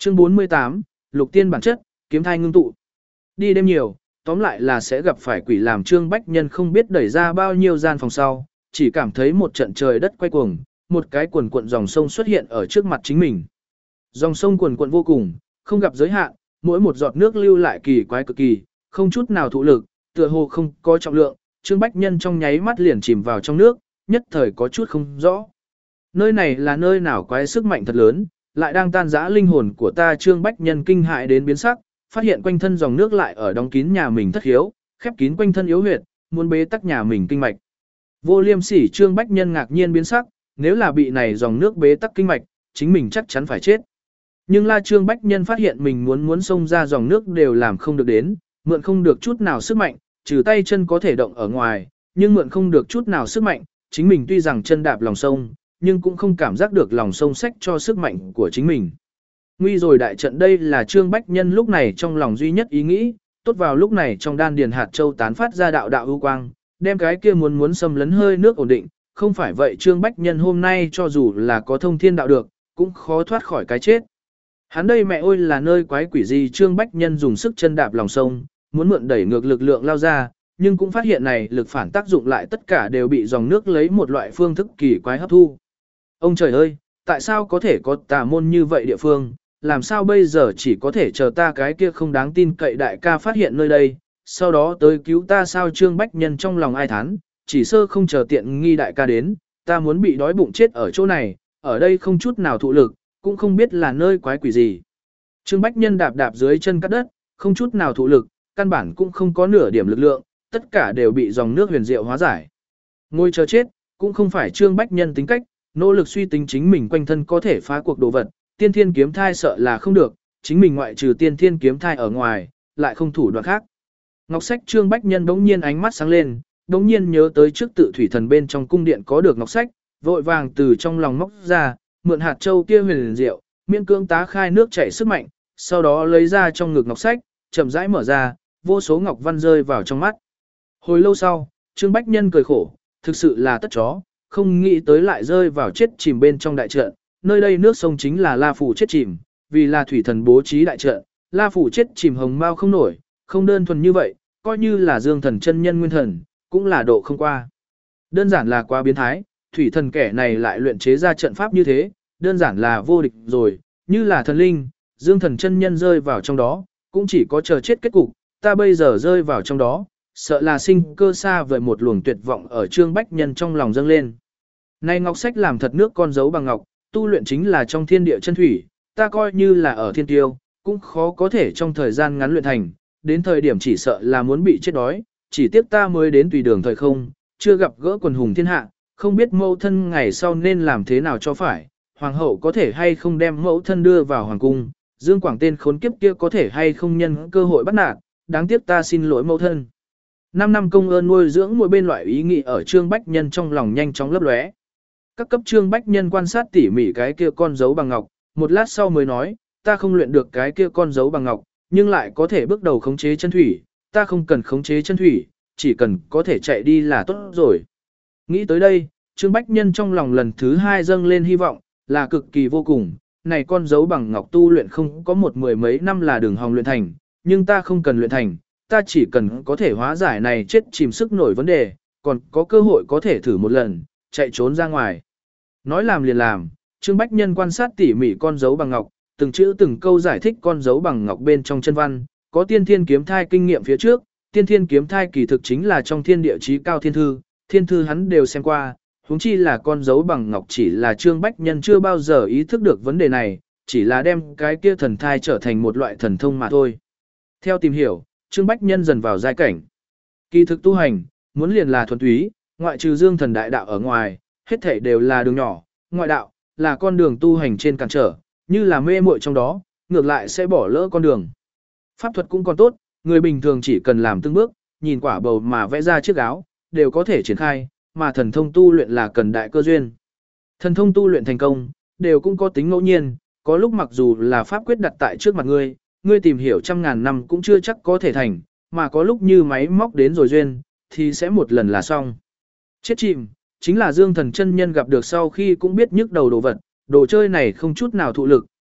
Chương 48, Lục Tiên bản chất, kiếm thai ngưng tụ. Đi đêm nhiều, tóm lại là sẽ gặp phải quỷ làm Trương Bách Nhân không biết đẩy ra bao nhiêu gian phòng sau, chỉ cảm thấy một trận trời đất quay cuồng, một cái cuồn cuộn dòng sông xuất hiện ở trước mặt chính mình. Dòng sông cuồn cuộn vô cùng, không gặp giới hạn, mỗi một giọt nước lưu lại kỳ quái cực kỳ, không chút nào thụ lực, tựa hồ không có trọng lượng, Trương Bách Nhân trong nháy mắt liền chìm vào trong nước, nhất thời có chút không rõ. Nơi này là nơi nào quái sức mạnh thật lớn, lại đang tan rã linh hồn của ta. Trương Bách Nhân kinh hại đến biến sắc, phát hiện quanh thân dòng nước lại ở đóng kín nhà mình thất hiếu, khép kín quanh thân yếu huyệt, muốn bế tắc nhà mình kinh mạch. Vô Liêm Sỉ. Trương Bách Nhân ngạc nhiên biến sắc, nếu là bị này dòng nước bế tắc kinh mạch, chính mình chắc chắn phải chết. Nhưng là Trương Bách Nhân phát hiện mình muốn xông ra dòng nước đều làm không được đến, mượn không được chút nào sức mạnh, trừ tay chân có thể động ở ngoài, nhưng mượn không được chút nào sức mạnh, chính mình tuy rằng chân đạp lòng sông, nhưng cũng không cảm giác được lòng sông xách cho sức mạnh của chính mình. Nguy rồi đại trận. Đây là Trương Bách Nhân lúc này trong lòng duy nhất ý nghĩ, tốt vào lúc này trong đan điền hạt châu tán phát ra đạo đạo ưu quang, đem cái kia muốn xâm lấn hơi nước ổn định, không phải vậy Trương Bách Nhân hôm nay cho dù là có thông thiên đạo được, cũng khó thoát khỏi cái chết. Hắn đây mẹ ơi là nơi quái quỷ gì. Trương Bách Nhân dùng sức chân đạp lòng sông, muốn mượn đẩy ngược lực lượng lao ra, nhưng cũng phát hiện này lực phản tác dụng lại tất cả đều bị dòng nước lấy một loại phương thức kỳ quái hấp thu. Ông trời ơi, tại sao có thể có tà môn như vậy địa phương, làm sao bây giờ chỉ có thể chờ ta cái kia không đáng tin cậy đại ca phát hiện nơi đây, sau đó tới cứu ta sao? Trương Bách Nhân trong lòng ai thán, chỉ sơ không chờ tiện nghi đại ca đến, ta muốn bị đói bụng chết ở chỗ này, ở đây không chút nào thụ lực, cũng không biết là nơi quái quỷ gì. Trương Bách Nhân đạp đạp dưới chân cắt đất, không chút nào thụ lực, căn bản cũng không có nửa điểm lực lượng, tất cả đều bị dòng nước huyền diệu hóa giải. Ngồi chờ chết, cũng không phải Trương Bách Nhân tính cách, nỗ lực suy tính chính mình quanh thân có thể phá cuộc đồ vật, tiên thiên kiếm thai sợ là không được, chính mình ngoại trừ tiên thiên kiếm thai ở ngoài, lại không thủ đoạn khác. Ngọc sách. Trương Bách Nhân đống nhiên ánh mắt sáng lên, đống nhiên nhớ tới trước tự thủy thần bên trong cung điện có được ngọc sách, vội vàng từ trong lòng móc ra, mượn hạt châu kia huyền diệu, miễn cưỡng tá khai nước chảy sức mạnh, sau đó lấy ra trong ngực ngọc sách, chậm rãi mở ra, vô số ngọc văn rơi vào trong mắt. Hồi lâu sau, Trương Bách Nhân cười khổ, thực sự là tất chó, không nghĩ tới lại rơi vào chết chìm bên trong đại trận. Nơi đây nước sông chính là La Phủ chết chìm, vì là thủy thần bố trí đại trận, La Phủ chết chìm hồng mau không nổi, không đơn thuần như vậy, coi như là Dương Thần chân nhân nguyên thần, cũng là độ không qua. Đơn giản là quá biến thái, thủy thần kẻ này lại luyện chế ra trận pháp như thế, đơn giản là vô địch rồi, như là thần linh, Dương Thần chân nhân rơi vào trong đó, cũng chỉ có chờ chết kết cục, ta bây giờ rơi vào trong đó, sợ là sinh cơ xa vời. Một luồng tuyệt vọng ở Trương Bách Nhân trong lòng dâng lên. Này ngọc sách làm thật nước con dấu bằng ngọc, tu luyện chính là trong thiên địa chân thủy, ta coi như là ở thiên tiêu, cũng khó có thể trong thời gian ngắn luyện thành, đến thời điểm chỉ sợ là muốn bị chết đói, chỉ tiếc ta mới đến tùy đường thời không, chưa gặp gỡ quần hùng thiên hạ, không biết mẫu thân ngày sau nên làm thế nào cho phải, hoàng hậu có thể hay không đem mẫu thân đưa vào hoàng cung, Dương Quảng tên khốn kiếp kia có thể hay không nhân cơ hội bắt nạt, đáng tiếc ta xin lỗi mẫu thân. 5 năm công ơn nuôi dưỡng mỗi bên loại ý nghĩ ở Trương Bách Nhân trong lòng nhanh chóng lấp lóe. Các cấp Trương Bách Nhân quan sát tỉ mỉ cái kia con dấu bằng ngọc, một lát sau mới nói, ta không luyện được cái kia con dấu bằng ngọc, nhưng lại có thể bước đầu khống chế chân thủy, ta không cần khống chế chân thủy, chỉ cần có thể chạy đi là tốt rồi. Nghĩ tới đây, Trương Bách Nhân trong lòng lần thứ 2 dâng lên hy vọng, là cực kỳ vô cùng, này con dấu bằng ngọc tu luyện không có một mười mấy năm là đường hòng luyện thành, nhưng ta không cần luyện thành, ta chỉ cần có thể hóa giải này chết chìm sức nổi vấn đề, còn có cơ hội có thể thử một lần, chạy trốn ra ngoài. Nói làm liền làm, Trương Bách Nhân quan sát tỉ mỉ con dấu bằng ngọc, từng chữ từng câu giải thích con dấu bằng ngọc bên trong chân văn, có tiên thiên kiếm thai kinh nghiệm phía trước, tiên thiên kiếm thai kỳ thực chính là trong thiên địa chí cao thiên thư hắn đều xem qua, huống chi là con dấu bằng ngọc chỉ là Trương Bách Nhân chưa bao giờ ý thức được vấn đề này, chỉ là đem cái kia thần thai trở thành một loại thần thông mà thôi. Theo tìm hiểu, Trương Bách Nhân dần vào giai cảnh. Kỳ thực tu hành, muốn liền là thuần túy, ngoại trừ Dương Thần đại đạo ở ngoài, hết thảy đều là đường nhỏ, ngoại đạo là con đường tu hành trên cản trở, như là mê muội trong đó, ngược lại sẽ bỏ lỡ con đường. Pháp thuật cũng còn tốt, người bình thường chỉ cần làm từng bước, nhìn quả bầu mà vẽ ra chiếc áo, đều có thể triển khai, mà thần thông tu luyện là cần đại cơ duyên. Thần thông tu luyện thành công, đều cũng có tính ngẫu nhiên, có lúc mặc dù là pháp quyết đặt tại trước mặt ngươi tìm hiểu trăm ngàn năm cũng chưa chắc có thể thành, mà có lúc như máy móc đến rồi duyên, thì sẽ một lần là xong. Chết chìm, chính là Dương Thần chân nhân gặp được sau khi cũng biết nhức đầu đồ vật, đồ chơi này không chút nào thụ lực,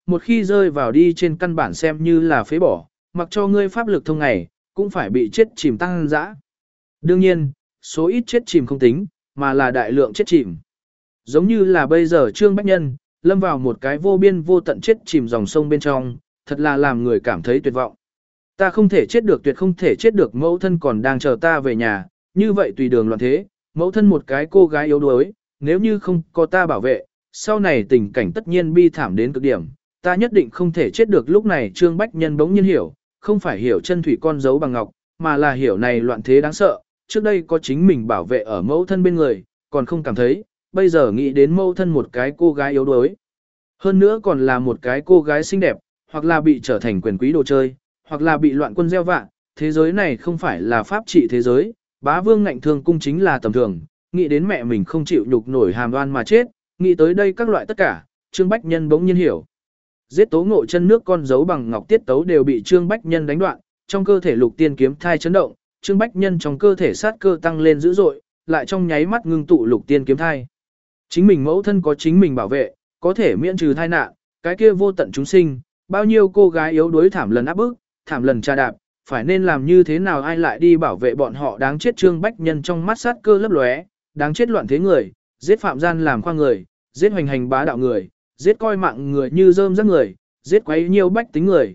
một khi rơi vào đi trên căn bản xem như là phế bỏ, mặc cho ngươi pháp lực thông ngày, cũng phải bị chết chìm tăng dã. Đương nhiên, số ít chết chìm không tính, mà là đại lượng chết chìm. Giống như là bây giờ Trương Bách Nhân, lâm vào một cái vô biên vô tận chết chìm dòng sông bên trong, thật là làm người cảm thấy tuyệt vọng. Ta không thể chết được, tuyệt không thể chết được, mẫu thân còn đang chờ ta về nhà, như vậy tùy đường loạn thế, mẫu thân một cái cô gái yếu đuối, nếu như không có ta bảo vệ, sau này tình cảnh tất nhiên bi thảm đến cực điểm, ta nhất định không thể chết được. Lúc này Trương Bách Nhân bỗng nhiên hiểu, không phải hiểu chân thủy con dấu bằng ngọc, mà là hiểu này loạn thế đáng sợ, trước đây có chính mình bảo vệ ở mẫu thân bên người, còn không cảm thấy, bây giờ nghĩ đến mẫu thân một cái cô gái yếu đuối. Hơn nữa còn là một cái cô gái xinh đẹp, hoặc là bị trở thành quyền quý đồ chơi, hoặc là bị loạn quân gieo vạ, thế giới này không phải là pháp trị thế giới, bá vương ngạnh thương cung chính là tầm thường, nghĩ đến mẹ mình không chịu nhục nổi hàm đoan mà chết, nghĩ tới đây các loại tất cả, Trương Bách Nhân bỗng nhiên hiểu. Giết Tố Ngộ chân nước con dấu bằng ngọc tiết tấu đều bị Trương Bách Nhân đánh đoạn, trong cơ thể Lục Tiên kiếm thai chấn động, Trương Bách Nhân trong cơ thể sát cơ tăng lên dữ dội, lại trong nháy mắt ngưng tụ Lục Tiên kiếm thai. Chính mình mẫu thân có chính mình bảo vệ, có thể miễn trừ tai nạn, cái kia vô tận chúng sinh, bao nhiêu cô gái yếu đuối thảm lần áp bức, thảm lần tra đạp, phải nên làm như thế nào ai lại đi bảo vệ bọn họ. Đáng chết. Trương Bách Nhân trong mắt sát cơ lấp lóe, đáng chết loạn thế người, giết phạm gian làm khoa người, giết hoành hành bá đạo người, giết coi mạng người như rơm rác người, giết quấy nhiều bách tính người,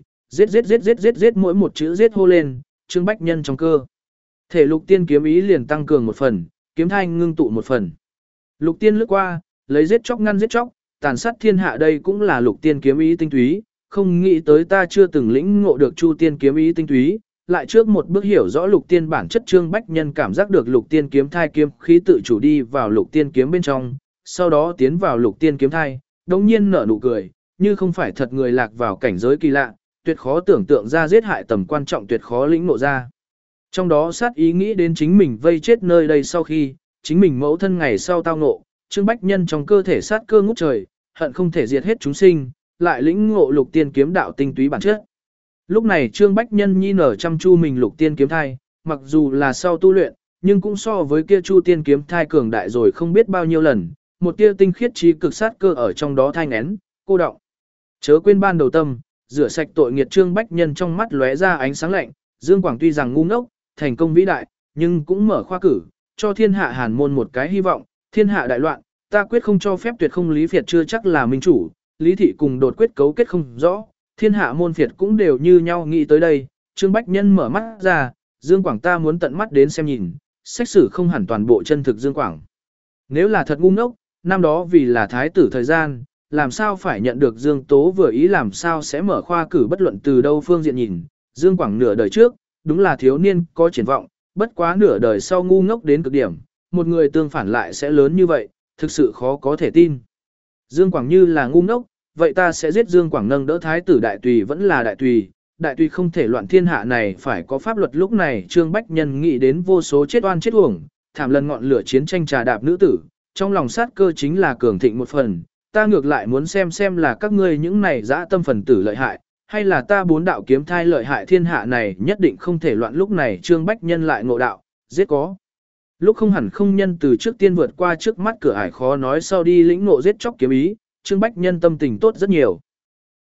giết mỗi một chữ giết hô lên, Trương Bách Nhân trong cơ thể Lục Tiên kiếm ý liền tăng cường một phần, kiếm thai ngưng tụ một phần. Lục Tiên lướt qua, lấy giết chóc ngăn giết chóc, tàn sát thiên hạ, đây cũng là Lục Tiên kiếm ý tinh túy, không nghĩ tới ta chưa từng lĩnh ngộ được Chu Tiên kiếm ý tinh túy, lại trước một bước hiểu rõ Lục Tiên bản chất. Trương Bách Nhân cảm giác được Lục Tiên kiếm thai kiếm khí tự chủ đi vào Lục Tiên kiếm bên trong, sau đó tiến vào Lục Tiên kiếm thai, đống nhiên nở nụ cười, như không phải thật người lạc vào cảnh giới kỳ lạ, tuyệt khó tưởng tượng ra giết hại tầm quan trọng, tuyệt khó lĩnh ngộ ra. Trong đó sát ý nghĩ đến chính mình vây chết nơi đây sau khi, chính mình mẫu thân ngày sau tao ngộ, Trương Bách Nhân trong cơ thể sát cơ ngút trời, hận không thể diệt hết chúng sinh, lại lĩnh ngộ Lục Tiên kiếm đạo tinh túy bản chất. Lúc này Trương Bách Nhân nhi nở chăm chu mình Lục Tiên kiếm thai, mặc dù là sau tu luyện, nhưng cũng so với kia Chu Tiên kiếm thai cường đại rồi không biết bao nhiêu lần, một tia tinh khiết trí cực sát cơ ở trong đó thai nghén, cô đọng. Chớ quên ban đầu tâm, rửa sạch tội nghiệt. Trương Bách Nhân trong mắt lóe ra ánh sáng lạnh, Dương Quảng tuy rằng ngu ngốc, thành công vĩ đại, nhưng cũng mở khoa cử, cho thiên hạ Hàn môn một cái hy vọng, thiên hạ đại loạn, ta quyết không cho phép. Tuyệt không Lý Việt chưa chắc là minh chủ, Lý thị cùng Đột quyết cấu kết không rõ, thiên hạ môn phiệt cũng đều như nhau. Nghĩ tới đây, Trương Bách Nhân mở mắt ra, Dương Quảng ta muốn tận mắt đến xem nhìn, xét xử không hẳn toàn bộ chân thực Dương Quảng. Nếu là thật ngu ngốc, năm đó vì là thái tử thời gian, làm sao phải nhận được Dương Tố vừa ý, làm sao sẽ mở khoa cử. Bất luận từ đâu phương diện nhìn, Dương Quảng nửa đời trước, đúng là thiếu niên có triển vọng, bất quá nửa đời sau ngu ngốc đến cực điểm, một người tương phản lại sẽ lớn như vậy, thực sự khó có thể tin. Dương Quảng như là ngu ngốc, vậy ta sẽ giết Dương Quảng. Nâng đỡ thái tử đại tùy vẫn là đại tùy không thể loạn, thiên hạ này phải có pháp luật. Lúc này Trương Bách Nhân nghĩ đến vô số chết oan chết uổng, thảm lần ngọn lửa chiến tranh trà đạp nữ tử, trong lòng sát cơ chính là cường thịnh một phần. Ta ngược lại muốn xem là các ngươi những này dã tâm phần tử lợi hại, hay là ta bốn đạo kiếm thai lợi hại, thiên hạ này nhất định không thể loạn. Lúc này Trương Bách Nhân lại ngộ đạo, giết có lúc không hẳn không nhân từ trước tiên vượt qua trước mắt cửa ải khó nói sau đi lĩnh ngộ giết chóc kiếm ý, Trương Bách Nhân tâm tình tốt rất nhiều.